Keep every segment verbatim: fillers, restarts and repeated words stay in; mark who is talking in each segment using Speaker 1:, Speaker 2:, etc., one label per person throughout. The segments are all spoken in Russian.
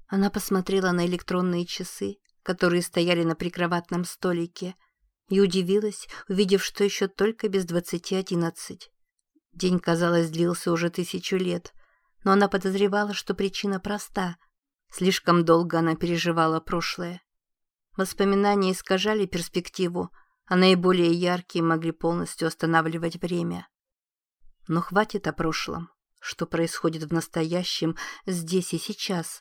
Speaker 1: Она посмотрела на электронные часы, которые стояли на прикроватном столике, и удивилась, увидев, что еще только без двадцати одиннадцать. День, казалось, длился уже тысячу лет, но она подозревала, что причина проста. Слишком долго она переживала прошлое. Воспоминания искажали перспективу, а наиболее яркие могли полностью останавливать время. Но хватит о прошлом. Что происходит в настоящем, здесь и сейчас?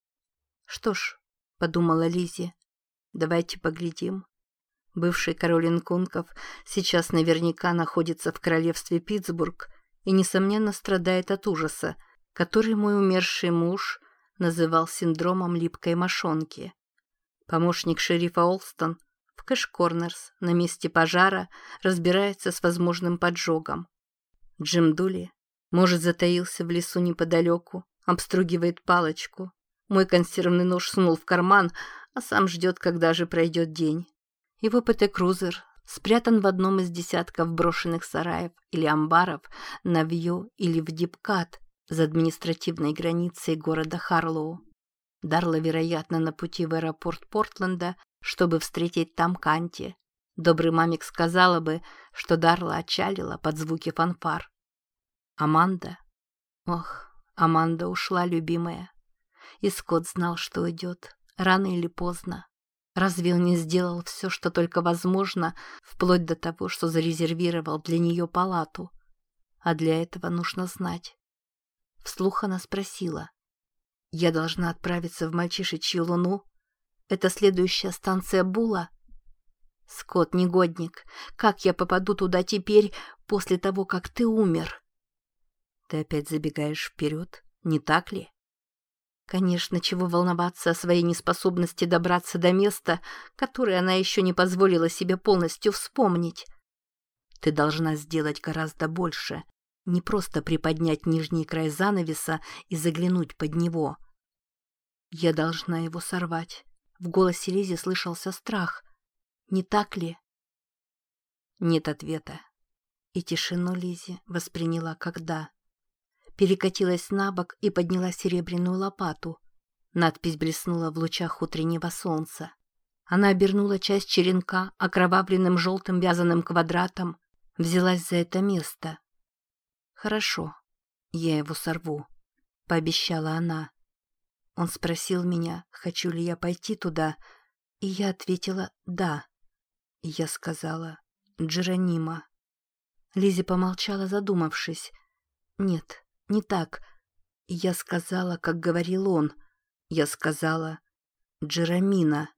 Speaker 1: Что ж, подумала Лиззи, давайте поглядим. Бывший король инкунков сейчас наверняка находится в королевстве Питтсбург и, несомненно, страдает от ужаса, который мой умерший муж называл синдромом липкой мошонки. Помощник шерифа Олстон в Кэш-Корнерс на месте пожара разбирается с возможным поджогом. Джим Дули, может, затаился в лесу неподалеку, обстругивает палочку. Мой консервный нож сунул в карман, а сам ждет, когда же пройдет день. Его ПТ-крузер спрятан в одном из десятков брошенных сараев или амбаров на Вью или в Дипкат за административной границей города Харлоу. Дарла, вероятно, на пути в аэропорт Портленда, чтобы встретить там Канти. Добрый мамик сказала бы, что Дарла отчалила под звуки фанфар. Аманда? Ох, Аманда ушла, любимая. И Скотт знал, что уйдет, рано или поздно. Разве он не сделал все, что только возможно, вплоть до того, что зарезервировал для нее палату? А для этого нужно знать. Вслух она спросила. «Я должна отправиться в мальчишечью луну? Это следующая станция Була?» «Скотт, негодник, как я попаду туда теперь, после того, как ты умер?» «Ты опять забегаешь вперед, не так ли?» Конечно, чего волноваться о своей неспособности добраться до места, которое она еще не позволила себе полностью вспомнить. Ты должна сделать гораздо больше, не просто приподнять нижний край занавеса и заглянуть под него. Я должна его сорвать. В голосе Лиззи слышался страх. Не так ли? Нет ответа. И тишину Лиззи восприняла как «да». Перекатилась на бок и подняла серебряную лопату. Надпись блеснула в лучах утреннего солнца. Она обернула часть черенка окровавленным желтым вязаным квадратом, взялась за это место. «Хорошо, я его сорву», — пообещала она. Он спросил меня, хочу ли я пойти туда, и я ответила «да». И я сказала «Джеронима». Лиззи помолчала, задумавшись. «Нет». Не так. Я сказала, как говорил он. Я сказала «Джеромина».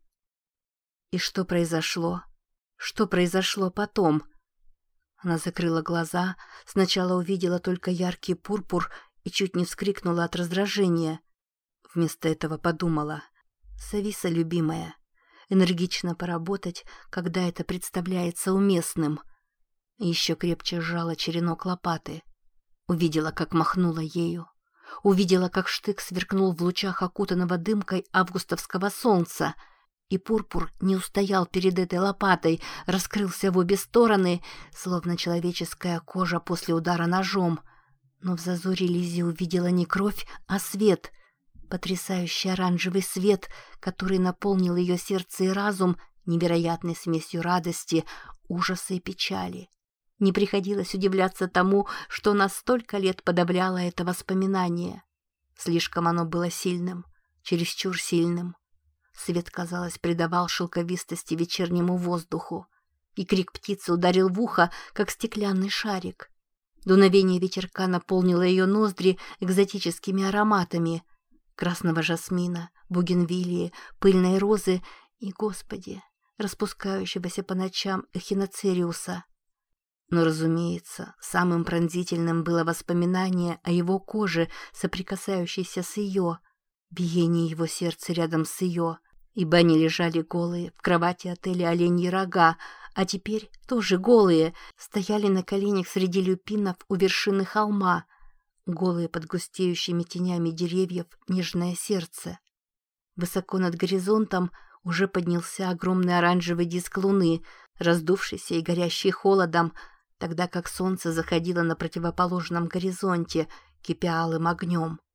Speaker 1: И что произошло? Что произошло потом? Она закрыла глаза, сначала увидела только яркий пурпур и чуть не вскрикнула от раздражения. Вместо этого подумала. «Сависа, любимая, энергично поработать, когда это представляется уместным». Еще крепче сжала черенок лопаты. Увидела, как махнула ею. Увидела, как штык сверкнул в лучах окутанного дымкой августовского солнца. И пурпур не устоял перед этой лопатой, раскрылся в обе стороны, словно человеческая кожа после удара ножом. Но в зазоре Лиззи увидела не кровь, а свет. Потрясающий оранжевый свет, который наполнил ее сердце и разум невероятной смесью радости, ужаса и печали. Не приходилось удивляться тому, что она столько лет подавляла это воспоминание. Слишком оно было сильным, чересчур сильным. Свет, казалось, придавал шелковистости вечернему воздуху, и крик птицы ударил в ухо, как стеклянный шарик. Дуновение ветерка наполнило ее ноздри экзотическими ароматами красного жасмина, бугенвиллии, пыльной розы и, господи, распускающегося по ночам эхиноцериуса. Но, разумеется, самым пронзительным было воспоминание о его коже, соприкасающейся с ее, биение его сердца рядом с ее, ибо они лежали голые в кровати отеля «Оленьи рога», а теперь тоже голые, стояли на коленях среди люпинов у вершины холма, голые под густеющими тенями деревьев нежное сердце. Высоко над горизонтом уже поднялся огромный оранжевый диск луны, раздувшийся и горящий холодом, тогда как солнце заходило на противоположном горизонте, кипя алым огнем.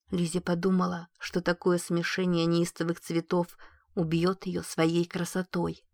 Speaker 1: Лиззи подумала, что такое смешение неистовых цветов убьет ее своей красотой.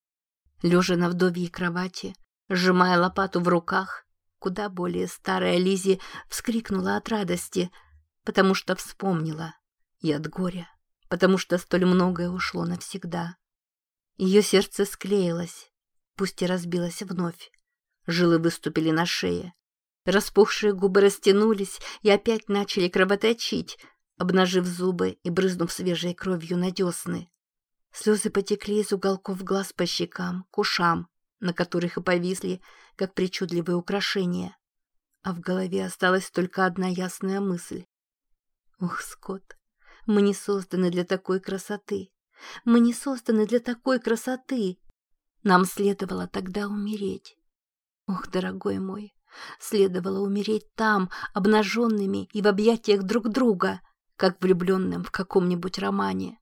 Speaker 1: Лежа на вдовьей кровати, сжимая лопату в руках, куда более старая Лиззи вскрикнула от радости, потому что вспомнила, и от горя, потому что столь многое ушло навсегда. Ее сердце склеилось, пусть и разбилось вновь. Жилы выступили на шее. Распухшие губы растянулись и опять начали кровоточить, обнажив зубы и брызнув свежей кровью на десны. Слезы потекли из уголков глаз по щекам, к ушам, на которых и повисли, как причудливые украшения. А в голове осталась только одна ясная мысль. Ох, Скотт, мы не созданы для такой красоты. Мы не созданы для такой красоты. Нам следовало тогда умереть. Ох, дорогой мой, следовало умереть там, обнаженными и в объятиях друг друга, как влюбленным в каком-нибудь романе.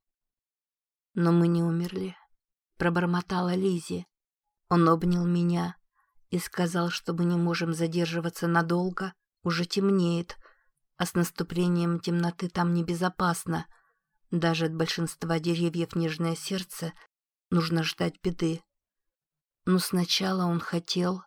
Speaker 1: Но мы не умерли, пробормотала Лиззи. Он обнял меня и сказал, что мы не можем задерживаться надолго, уже темнеет, а с наступлением темноты там небезопасно. Даже от большинства деревьев Нежное Сердце нужно ждать беды. Но сначала он хотел...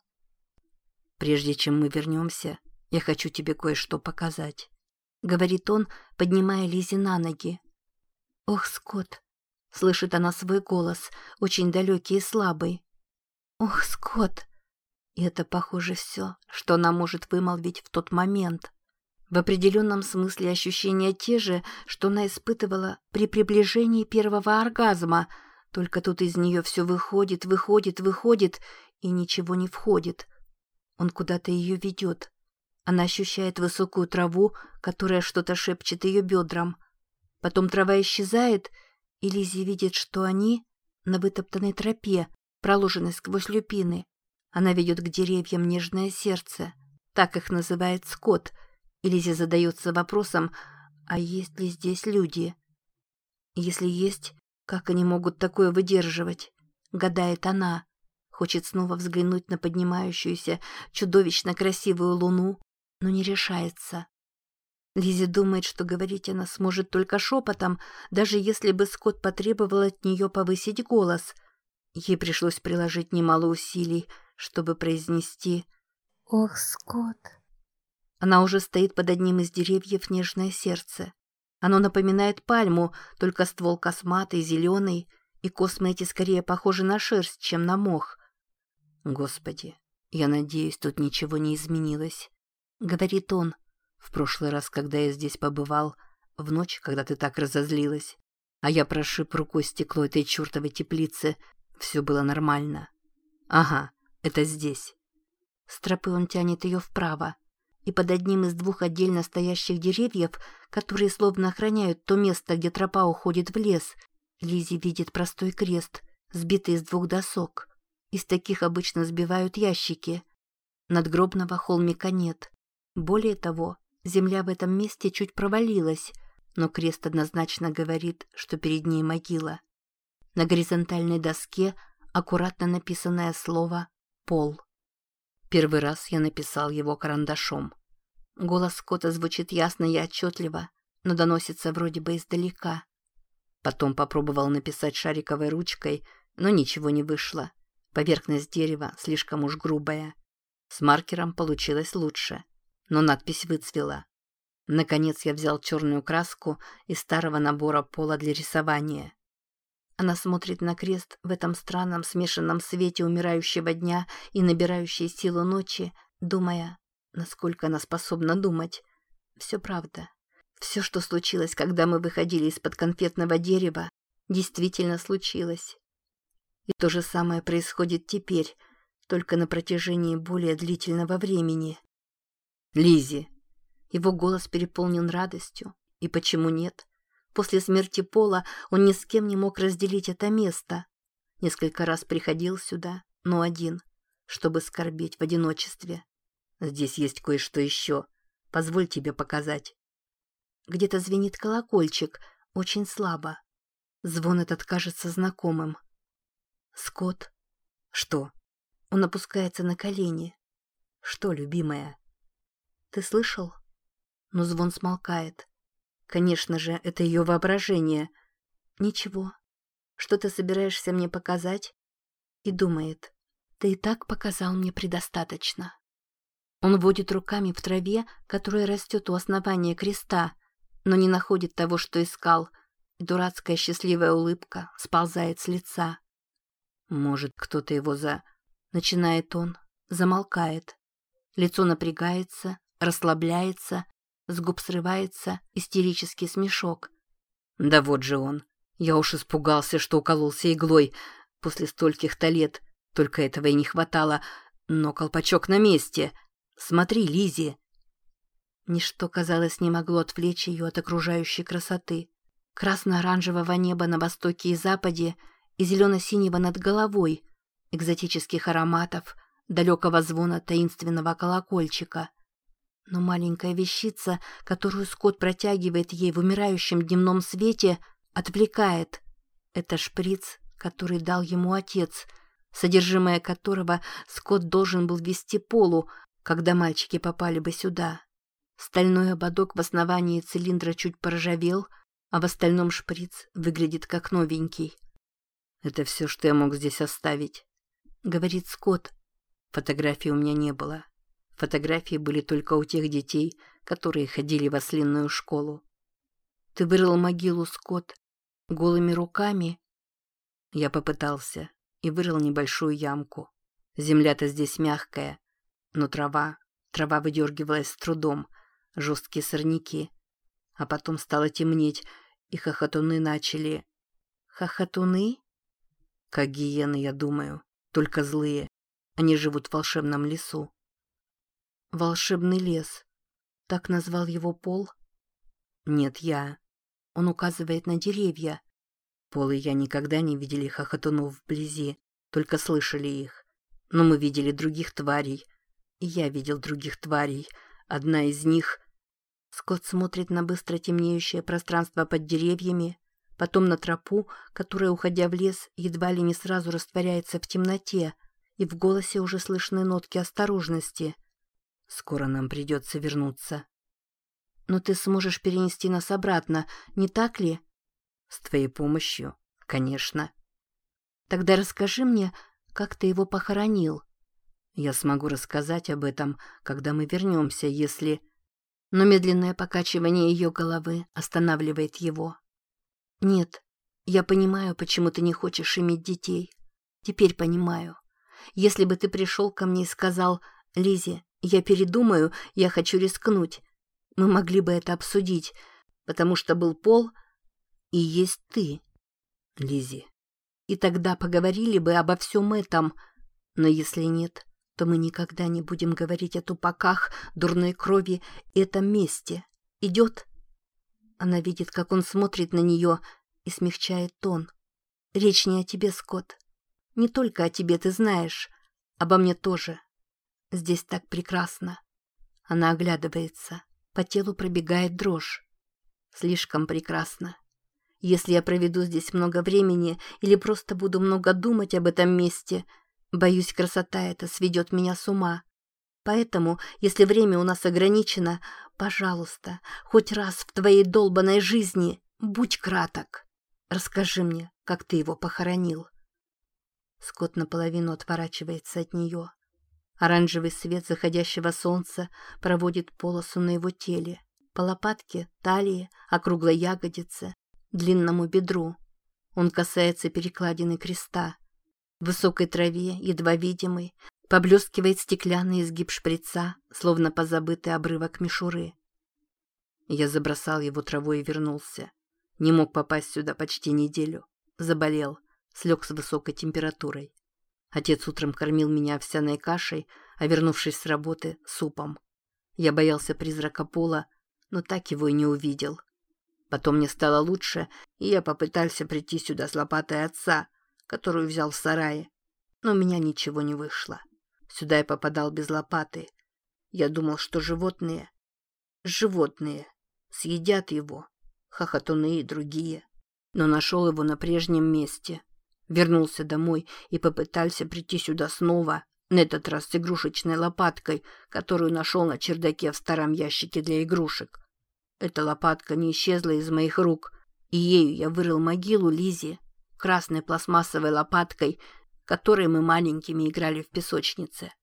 Speaker 1: «Прежде чем мы вернемся, я хочу тебе кое-что показать», — говорит он, поднимая Лиззи на ноги. «Ох, Скотт!» — слышит она свой голос, очень далекий и слабый. «Ох, Скотт!» И это, похоже, все, что она может вымолвить в тот момент. В определенном смысле ощущения те же, что она испытывала при приближении первого оргазма, только тут из нее все выходит, выходит, выходит, и ничего не входит. Он куда-то ее ведет. Она ощущает высокую траву, которая что-то шепчет ее бедрам. Потом трава исчезает, и Лиззи видит, что они на вытоптанной тропе, проложенной сквозь люпины. Она ведет к деревьям Нежное Сердце. Так их называет Скотт. И Лиззи задается вопросом, а есть ли здесь люди? Если есть, как они могут такое выдерживать? Гадает она. Хочет снова взглянуть на поднимающуюся чудовищно красивую луну, но не решается. Лиззи думает, что говорить она сможет только шепотом, даже если бы Скотт потребовал от нее повысить голос. Ей пришлось приложить немало усилий, чтобы произнести «Ох, Скотт». Она уже стоит под одним из деревьев Нежное Сердце. Оно напоминает пальму, только ствол косматый, зеленый, и космы эти скорее похожи на шерсть, чем на мох. «Господи, я надеюсь, тут ничего не изменилось», — говорит он. «В прошлый раз, когда я здесь побывал, в ночь, когда ты так разозлилась, а я прошиб рукой стекло этой чертовой теплицы, все было нормально. Ага, это здесь». С тропы он тянет ее вправо, и под одним из двух отдельно стоящих деревьев, которые словно охраняют то место, где тропа уходит в лес, Лиззи видит простой крест, сбитый из двух досок. Из таких обычно сбивают ящики. Надгробного холмика нет. Более того, земля в этом месте чуть провалилась, но крест однозначно говорит, что перед ней могила. На горизонтальной доске аккуратно написанное слово «Пол». Первый раз я написал его карандашом. Голос Скотта звучит ясно и отчетливо, но доносится вроде бы издалека. Потом попробовал написать шариковой ручкой, но ничего не вышло. Поверхность дерева слишком уж грубая. С маркером получилось лучше, но надпись выцвела. Наконец я взял черную краску из старого набора пола для рисования. Она смотрит на крест в этом странном смешанном свете умирающего дня и набирающей силу ночи, думая, насколько она способна думать. Все правда. Все, что случилось, когда мы выходили из-под конфетного дерева, действительно случилось. И то же самое происходит теперь, только на протяжении более длительного времени. «Лиззи!» Его голос переполнен радостью. И почему нет? После смерти Пола он ни с кем не мог разделить это место. Несколько раз приходил сюда, но один, чтобы скорбеть в одиночестве. Здесь есть кое-что еще. Позволь тебе показать. Где-то звенит колокольчик, очень слабо. Звон этот кажется знакомым. «Скотт?» «Что?» Он опускается на колени. «Что, любимая?» «Ты слышал?» Но звон смолкает. Конечно же, это ее воображение. Ничего. Что ты собираешься мне показать? И думает: ты и так показал мне предостаточно. Он водит руками в траве, которая растет у основания креста, но не находит того, что искал, и дурацкая счастливая улыбка сползает с лица. Может, кто-то его за... Начинает он, замолкает. Лицо напрягается, расслабляется, с губ срывается истерический смешок. Да вот же он. Я уж испугался, что укололся иглой. После стольких-то лет только этого и не хватало. Но колпачок на месте. Смотри, Лиззи. Ничто, казалось, не могло отвлечь ее от окружающей красоты. Красно-оранжевого неба на востоке и западе и зелено-синего над головой, экзотических ароматов, далекого звона таинственного колокольчика. Но маленькая вещица, которую Скотт протягивает ей в умирающем дневном свете, отвлекает. Это шприц, который дал ему отец, содержимое которого Скотт должен был ввести Полу, когда мальчики попали бы сюда. Стальной ободок в основании цилиндра чуть поржавел, а в остальном шприц выглядит как новенький. «Это все, что я мог здесь оставить», — говорит Скотт. Фотографий у меня не было. Фотографии были только у тех детей, которые ходили в ослинную школу. Ты вырыл могилу, Скотт, голыми руками? Я попытался и вырыл небольшую ямку. Земля-то здесь мягкая, но трава, трава выдергивалась с трудом, жесткие сорняки. А потом стало темнеть, и хохотуны начали... Хохотуны? Как гиены, я думаю, только злые. Они живут в волшебном лесу. Волшебный лес. Так назвал его Пол? Нет, я. Он указывает на деревья. Пол и я никогда не видели хохотунов вблизи, только слышали их. Но мы видели других тварей. И я видел других тварей. Одна из них... Скотт смотрит на быстро темнеющее пространство под деревьями, потом на тропу, которая, уходя в лес, едва ли не сразу растворяется в темноте, и в голосе уже слышны нотки осторожности. «Скоро нам придется вернуться». «Но ты сможешь перенести нас обратно, не так ли?» «С твоей помощью, конечно». «Тогда расскажи мне, как ты его похоронил». «Я смогу рассказать об этом, когда мы вернемся, если...» Но медленное покачивание ее головы останавливает его. «Нет, я понимаю, почему ты не хочешь иметь детей. Теперь понимаю. Если бы ты пришел ко мне и сказал: Лиззи, я передумаю, я хочу рискнуть, мы могли бы это обсудить, потому что был Пол и есть ты, Лиззи. И тогда поговорили бы обо всем этом. Но если нет, то мы никогда не будем говорить о тупаках, дурной крови и этом месте. Идет?» Она видит, как он смотрит на нее, и смягчает тон. «Речь не о тебе, Скотт. Не только о тебе, ты знаешь. Обо мне тоже. Здесь так прекрасно». Она оглядывается. По телу пробегает дрожь. «Слишком прекрасно. Если я проведу здесь много времени или просто буду много думать об этом месте, боюсь, красота эта сведет меня с ума. Поэтому, если время у нас ограничено, пожалуйста, хоть раз в твоей долбанной жизни будь краток. Расскажи мне, как ты его похоронил». Скотт наполовину отворачивается от нее. Оранжевый свет заходящего солнца проводит полосу на его теле, по лопатке, талии, округлой ягодице, длинному бедру. Он касается перекладины креста. В высокой траве, едва видимый, поблескивает стеклянный изгиб шприца, словно позабытый обрывок мишуры. Я забросал его травой и вернулся. Не мог попасть сюда почти неделю. Заболел, слег с высокой температурой. Отец утром кормил меня овсяной кашей, а вернувшись с работы, супом. Я боялся призрака Пола, но так его и не увидел. Потом мне стало лучше, и я попытался прийти сюда с лопатой отца, которую взял в сарае. Но у меня ничего не вышло. Сюда я попадал без лопаты. Я думал, что животные... Животные съедят его, хохотуны и другие. Но нашел его на прежнем месте. Вернулся домой и попытался прийти сюда снова, на этот раз с игрушечной лопаткой, которую нашел на чердаке в старом ящике для игрушек. Эта лопатка не исчезла из моих рук, и ею я вырыл могилу Лизе, красной пластмассовой лопаткой, которой мы маленькими играли в песочнице.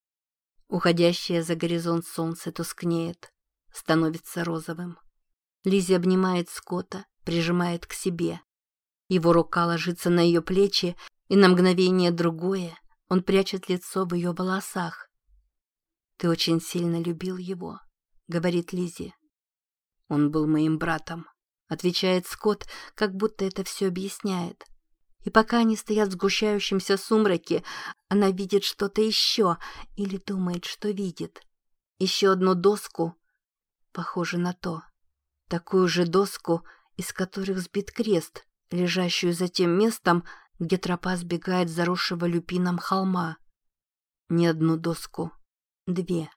Speaker 1: Уходящее за горизонт солнце тускнеет, становится розовым. Лиззи обнимает Скотта, прижимает к себе. Его рука ложится на ее плечи, и на мгновение другое он прячет лицо в ее волосах. «Ты очень сильно любил его», — говорит Лиззи. «Он был моим братом», — отвечает Скотт, как будто это все объясняет. И пока они стоят в сгущающемся сумраке, она видит что-то еще или думает, что видит. Еще одну доску, похоже на то. Такую же доску, из которых сбит крест, лежащую за тем местом, где тропа сбегает с заросшего люпином холма. Не одну доску, две.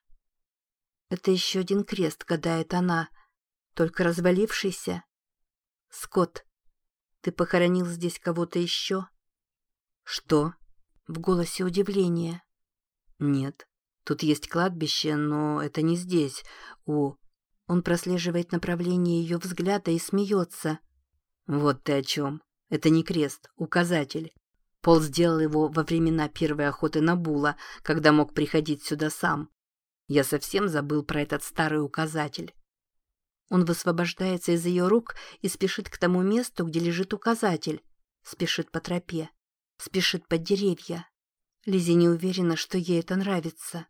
Speaker 1: Это еще один крест, гадает она, только развалившийся. «Скотт, ты похоронил здесь кого-то еще?» «Что?» В голосе удивление. «Нет, тут есть кладбище, но это не здесь. У...» Он прослеживает направление ее взгляда и смеется. «Вот ты о чем. Это не крест, указатель. Пол сделал его во времена первой охоты на була, когда мог приходить сюда сам. Я совсем забыл про этот старый указатель». Он высвобождается из ее рук и спешит к тому месту, где лежит указатель. Спешит по тропе. Спешит под деревья. Лиззи не уверена, что ей это нравится.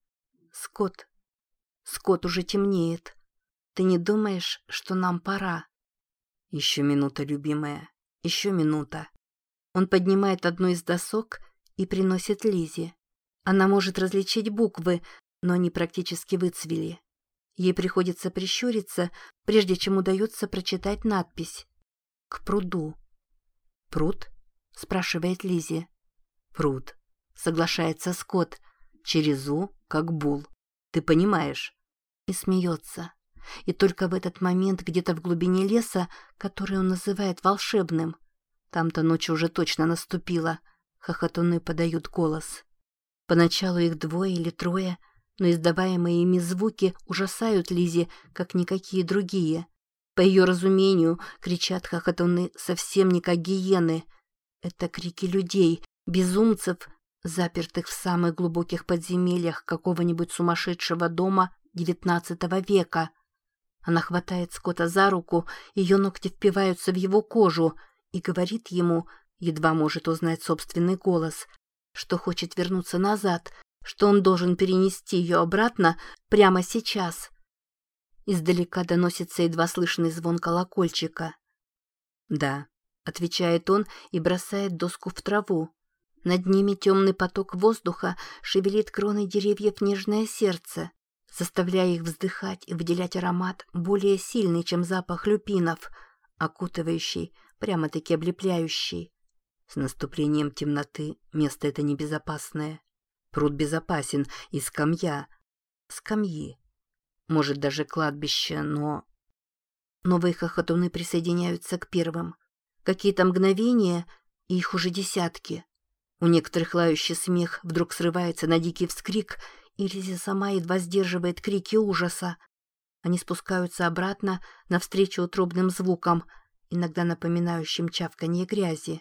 Speaker 1: «Скотт, Скотт, уже темнеет. Ты не думаешь, что нам пора?» «Еще минута, любимая, еще минута». Он поднимает одну из досок и приносит Лиззи. Она может различить буквы, но они практически выцвели. Ей приходится прищуриться, прежде чем удается прочитать надпись. «К пруду». «Пруд?» — спрашивает Лиззи. «Пруд», — соглашается Скотт. «Через «у», как бул. Ты понимаешь?» И смеется. И только в этот момент где-то в глубине леса, который он называет волшебным, там-то ночь уже точно наступила, хохотуны подают голос. Поначалу их двое или трое, но издаваемые ими звуки ужасают Лиззи, как никакие другие. По ее разумению, кричат хохотуны совсем не как гиены. Это крики людей, безумцев, запертых в самых глубоких подземельях какого-нибудь сумасшедшего дома девятнадцатого века. Она хватает Скотта за руку, ее ногти впиваются в его кожу и говорит ему, едва может узнать собственный голос, что хочет вернуться назад, что он должен перенести ее обратно прямо сейчас. Издалека доносится едва слышный звон колокольчика. «Да», — отвечает он и бросает доску в траву. Над ними темный поток воздуха шевелит кроны деревьев нежное сердце, заставляя их вздыхать и выделять аромат более сильный, чем запах люпинов, окутывающий, прямо-таки облепляющий. С наступлением темноты место это небезопасное. Пруд безопасен, и скамья. Скамьи. Может, даже кладбище, но... Новые хохотуны присоединяются к первым. Какие-то мгновения, и их уже десятки. У некоторых лающий смех вдруг срывается на дикий вскрик, и Лиззи сама едва сдерживает крики ужаса. Они спускаются обратно, навстречу утробным звукам, иногда напоминающим чавканье грязи.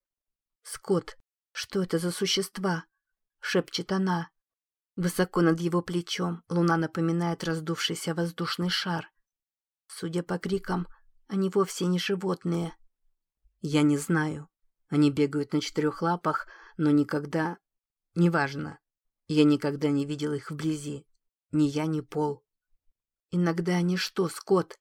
Speaker 1: «Скотт, что это за существа?» — шепчет она. Высоко над его плечом луна напоминает раздувшийся воздушный шар. Судя по крикам, они вовсе не животные. «Я не знаю. Они бегают на четырех лапах, но никогда... Неважно. Я никогда не видел их вблизи. Ни я, ни Пол». «Иногда они что, Скотт?»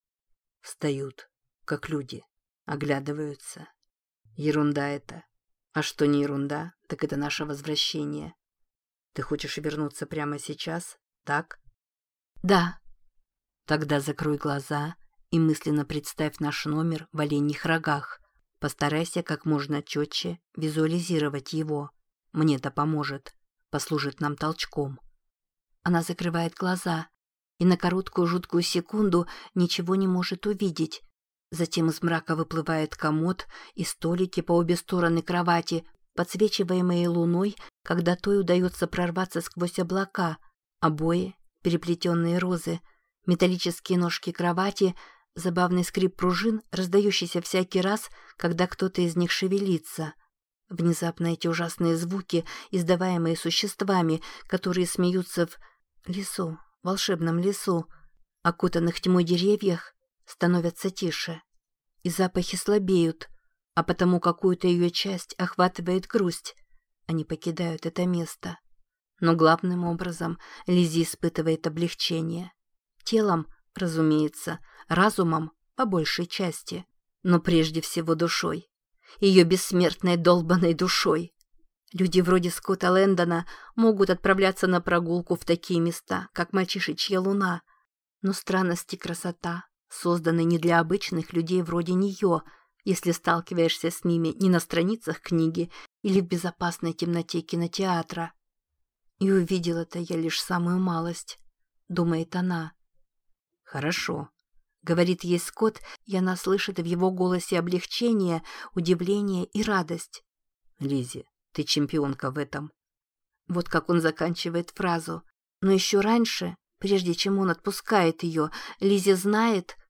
Speaker 1: «Встают, как люди, оглядываются. Ерунда это. А что не ерунда, так это наше возвращение. Ты хочешь вернуться прямо сейчас, так?» «Да». «Тогда закрой глаза и мысленно представь наш номер в оленьих рогах. Постарайся как можно четче визуализировать его. Мне это поможет, послужит нам толчком». Она закрывает глаза и на короткую жуткую секунду ничего не может увидеть. Затем из мрака выплывает комод и столики по обе стороны кровати, подсвечиваемые луной, когда той удается прорваться сквозь облака, обои, переплетенные розы, Металлические ножки кровати, забавный скрип пружин, раздающийся всякий раз, когда кто-то из них шевелится. Внезапно эти ужасные звуки, издаваемые существами, которые смеются в лесу, волшебном лесу, окутанных тьмой деревьях, становятся тише. И запахи слабеют, а потому какую-то ее часть охватывает грусть. Они покидают это место. Но главным образом Лиззи испытывает облегчение. Телом, разумеется, разумом по большей части, но прежде всего душой. Ее бессмертной долбанной душой. Люди вроде Скотта Лэндона могут отправляться на прогулку в такие места, как мальчишечья луна. Но странность и красота созданы не для обычных людей вроде нее, если сталкиваешься с ними не на страницах книги или в безопасной темноте кинотеатра. И увидела-то я лишь самую малость, думает она. «Хорошо», — говорит ей Скотт, и она слышит в его голосе облегчение, удивление и радость. «Лиззи, ты чемпионка в этом». Вот как он заканчивает фразу. Но еще раньше, прежде чем он отпускает ее, Лиззи знает,